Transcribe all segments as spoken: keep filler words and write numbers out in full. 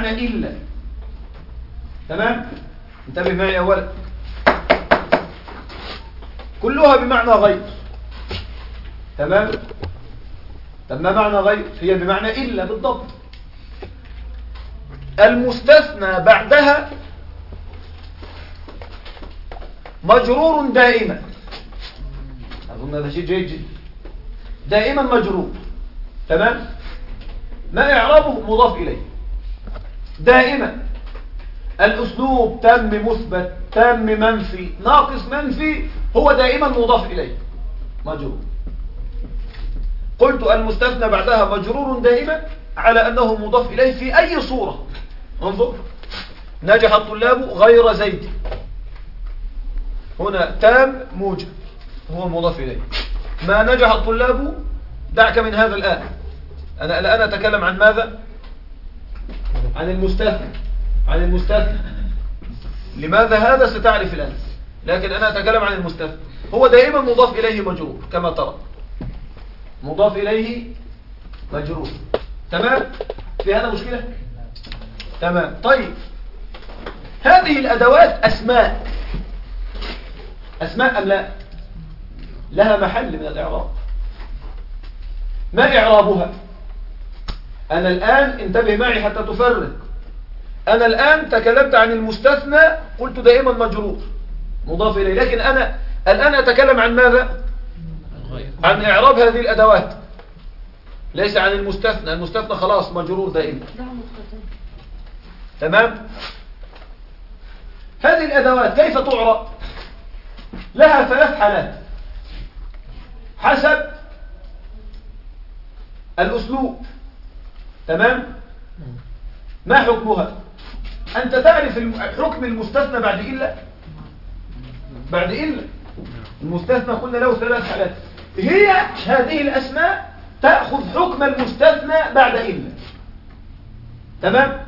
بمعنى إلا. تمام؟ انتبه معي أولا، كلها بمعنى غير. تمام؟ طب ما معنى غير؟ هي بمعنى إلا بالضبط. المستثنى بعدها مجرور دائما. أظن هذا شيء جيد جدا. دائما مجرور. تمام؟ ما إعرابه؟ مضاف إليه دائما. الأسلوب تم مثبت، تم منفي، ناقص منفي، هو دائما مضاف إليه مجرور. قلت المستثنى بعدها مجرور دائما على أنه مضاف إليه في أي صورة. انظر، نجح الطلاب غير زيد، هنا تام موجب هو المضاف إليه. ما نجح الطلاب، دعك من هذا الآن، أنا الآن أتكلم عن ماذا؟ عن المستثنى. عن المستثنى لماذا هذا ستعرف الآن، لكن أنا أتكلم عن المستثنى. هو دائما مضاف إليه مجرور كما ترى، مضاف إليه مجرور. تمام؟ في هذا مشكلة؟ تمام. طيب، هذه الأدوات أسماء، أسماء أم لا؟ لها محل من الإعراب. ما إعرابها؟ أنا الآن انتبه معي حتى تفرق. أنا الآن تكلمت عن المستثنى، قلت دائما مجرور مضاف إليه، لكن أنا الآن أتكلم عن ماذا؟ عن إعراب هذه الأدوات، ليس عن المستثنى. المستثنى خلاص مجرور دائما. تمام؟ هذه الأدوات كيف تعرب؟ لها ثلاث حالات حسب الأسلوب. تمام؟ ما حكمها؟ أنت تعرف حكم المستثنى بعد إلا؟ بعد إلا المستثنى قلنا له ثلاث حالات، هي هذه الأسماء تأخذ حكم المستثنى بعد إلا. تمام؟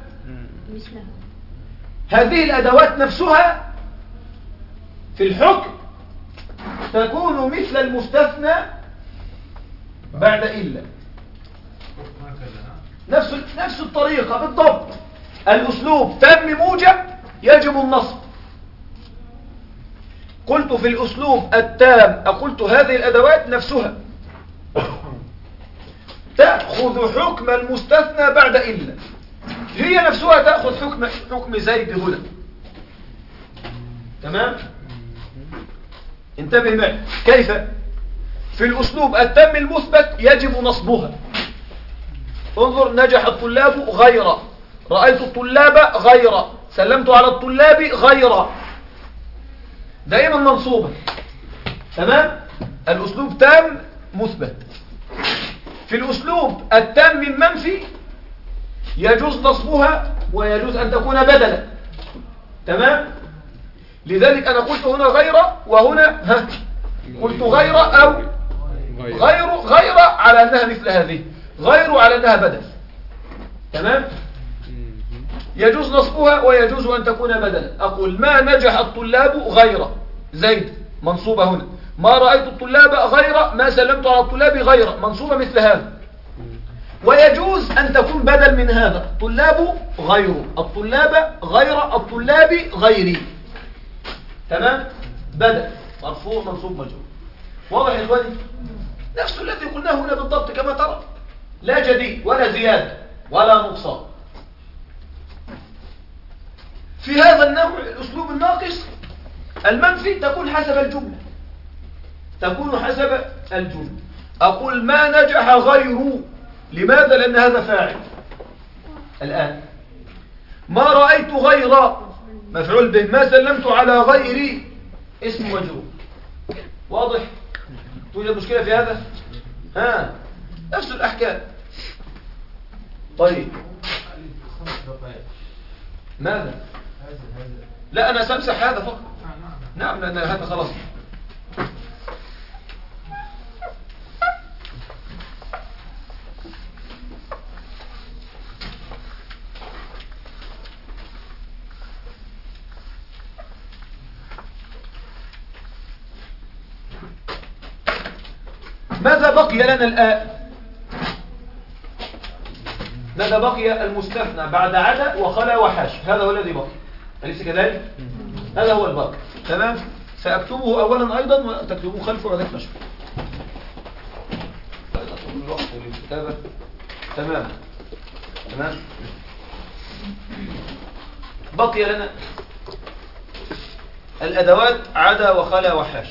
هذه الأدوات نفسها في الحكم تكون مثل المستثنى بعد إلا، نفس نفس الطريقة بالضبط. الأسلوب تم موجب يجب النصب. قلت في الأسلوب التام، قلت هذه الأدوات نفسها تأخذ حكم المستثنى بعد إلا، هي نفسها تأخذ حكم حكم زيد هنا. تمام؟ انتبه معي كيف. في الأسلوب التام المثبت يجب نصبها. انظر، نجح الطلاب غير، رأيت الطلاب غير، سلمت على الطلاب غير، دائما منصوبة. تمام؟ الأسلوب تام مثبت. في الأسلوب التام من منفي يجوز نصبها ويجوز أن تكون بدلا. تمام؟ لذلك أنا قلت هنا غير، وهنا ها قلت غير أو غير غير على أنها مثل هذه، غير على أنها بدل. تمام؟ يجوز نصبها ويجوز أن تكون بدلا. أقول ما نجح الطلاب غير زيد منصوبة هنا، ما رأيت الطلاب غير، ما سلمت على الطلاب غير منصوبة مثل هذا. ويجوز أن تكون بدل من هذا، طلاب غير، الطلاب غير، الطلاب غيري. تمام؟ بدل مرفوع منصوب مجرور. واضح يا إخواني؟ نفس الذي قلناه هنا بالضبط كما ترى، لا جديد ولا زيادة ولا نقصان. في هذا النوع الأسلوب الناقص المنفي تكون حسب الجملة، تكون حسب الجملة. أقول ما نجح غيره، لماذا؟ لأن هذا فاعل. الآن ما رأيت غير مفعول به، ما سلمت على غيري اسم مجرور. واضح؟ توجد مشكلة في هذا؟ ها، نفس الأحكام. طيب ماذا؟ لا أنا سأمسح هذا فقط. نعم لأن هذا خلاص. ماذا بقي لنا الآن؟ ماذا بقي؟ المستثنى بعد عدا وخلا وحاش، هذا هو الذي بقي، أليس كذلك؟ هذا هو الباقي. تمام. سأكتبه أولا أيضا وتكتبوه خلفه وذلك نشر الوقت للكتابة. تمام تمام. بقي لنا الأدوات عدا وخلا وحاش.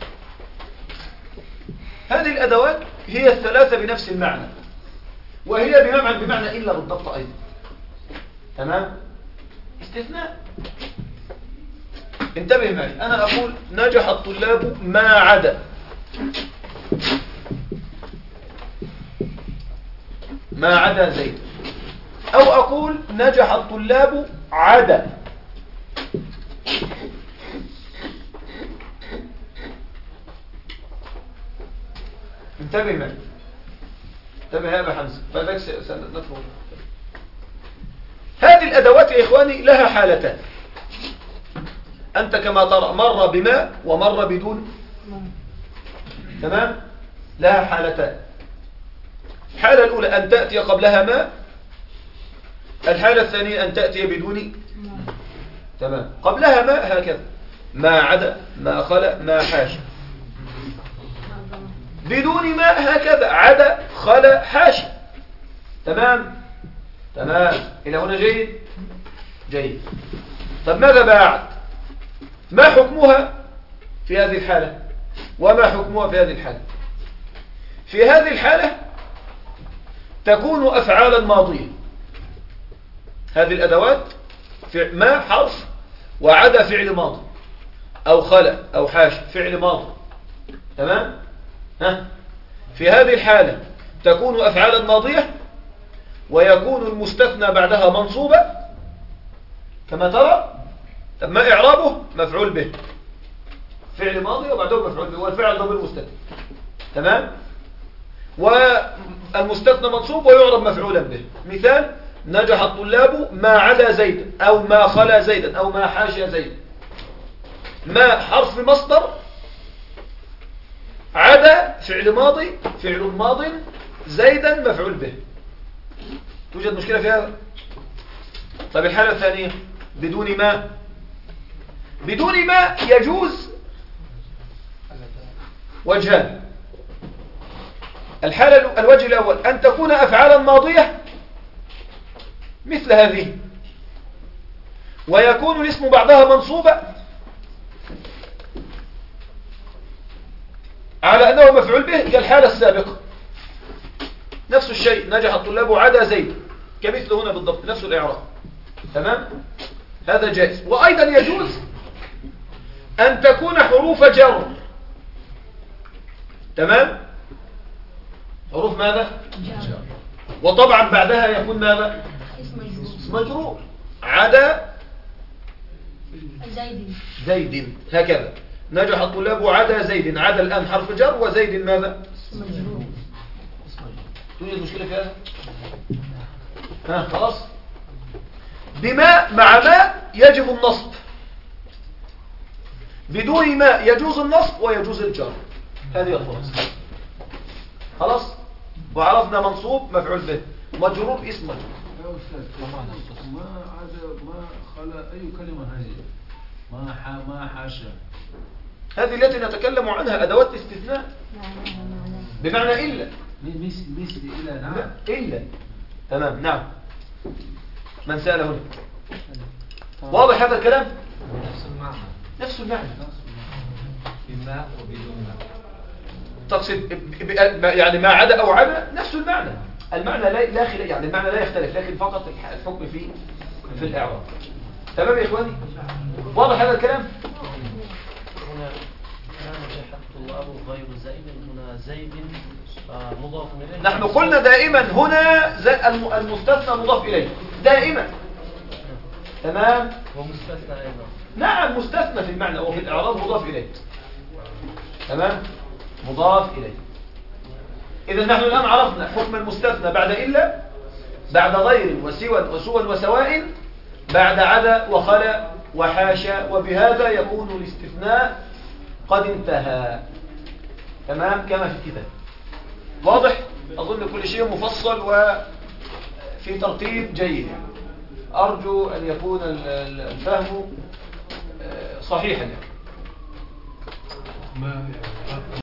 هذه الأدوات هي الثلاثة بنفس المعنى، وهي بمعنى بمعنى إلا بالضبط أيضا. تمام. استثناء. انتبه معي، أنا أقول نجح الطلاب ما عدا، ما عدا زيد، أو أقول نجح الطلاب عدا. انتبه معي، انتبه يا أبا حمزة، فذلك سنفهم. هذه الأدوات يا إخواني لها حالتان. أنت كما ترى مر بما ومر بدون. تمام. لها حالتان. الحالة الأولى أن تأتي قبلها ما، الحالة الثانية أن تأتي بدون. تمام. قبلها ما هكذا، ما عدا، ما خلا، ما حاشا. بدون ما هكذا، عدا، خلا، حاشا. تمام تمام. إلى هنا جيد جيد. طب ماذا بعد؟ ما حكمها في هذه الحالة وما حكمها في هذه الحالة؟ في هذه الحالة تكون أفعالا ماضية. هذه الأدوات ما حرف، وعدا فعل ماضي، أو خلا أو حاش فعل ماضي. تمام. ها. في هذه الحالة تكون أفعالا ماضية، ويكون المستثنى بعدها منصوبة كما ترى. طب ما إعرابه؟ مفعول به، فعل ماضي وبعده مفعول به، والفعل ضمير مستتر. تمام. والمستثنى منصوب ويعرب مفعولا به. مثال: نجح الطلاب ما عدا زيد، أو ما خلا زيدا، أو ما حاشا زيد. ما حرف مصدر، عدا فعل ماضي، فعل ماض، زيدا مفعول به. توجد مشكلة في هذا؟ طيب الحالة الثانية بدون ما. بدون ما يجوز وجهان. الحالة الوجه الأول أن تكون أفعالا ماضية مثل هذه، ويكون الاسم بعدها منصوبا على أنه مفعول به كالحالة السابقة. نفس الشيء، نجح الطلاب عدا زيد، كمثل هنا بالضبط، نفس الإعراب. تمام. هذا جائز. وأيضا يجوز أن تكون حروف جر. تمام. حروف ماذا؟ جر. وطبعا بعدها يكون ماذا؟ اسم مجرور. عدا زيد زيد هكذا. نجح الطلاب عدا زيد، عدا الآن حرف جر، وزيد ماذا؟ اسم مجرور. توجد مشكلة في هذا؟ ها خلاص. بما مع ما يجب النصب، بدون ما يجوز النصب ويجوز الجر. هذه الخلاصة. خلاص. وعرفنا منصوب مفعول به، مجرور اسم مجرور. يا أستاذ ما عدا ما خلا أي كلمة هذه؟ ما ح ما حاشا. هذه التي نتكلم عنها أدوات استثناء بمعنى إلا. مثل مثل إلى. نعم. إلا. تمام. نعم. من سأل هنا؟ واضح هذا الكلام؟ نفس المعنى. نفس المعنى. بما وبدون ما. تقصد يعني ما عدا أو عدا نفس المعنى. المعنى لا لا خلاف، يعني المعنى لا يختلف، لكن فقط الحكم في في الإعراب. تمام يا إخواني؟ واضح هذا الكلام؟ هنا نجح الطلاب غير زيد، هنا زيد مضاف إليه. نحن قلنا دائما هنا المستثنى مضاف إليه دائما. تمام. ومستثنى أيضا. نعم مستثنى في المعنى وفي الإعراب مضاف إليه. تمام. مضاف إليه. إذا نحن الآن عرفنا حكم المستثنى بعد إلا، بعد غير وسوى وسوى وسواء، بعد عدا وخلا وحاشا، وبهذا يكون الاستثناء قد انتهى. تمام كما في الكتاب. واضح؟ أظن كل شيء مفصل في ترتيب جيد. أرجو أن يكون الفهم صحيحا. ما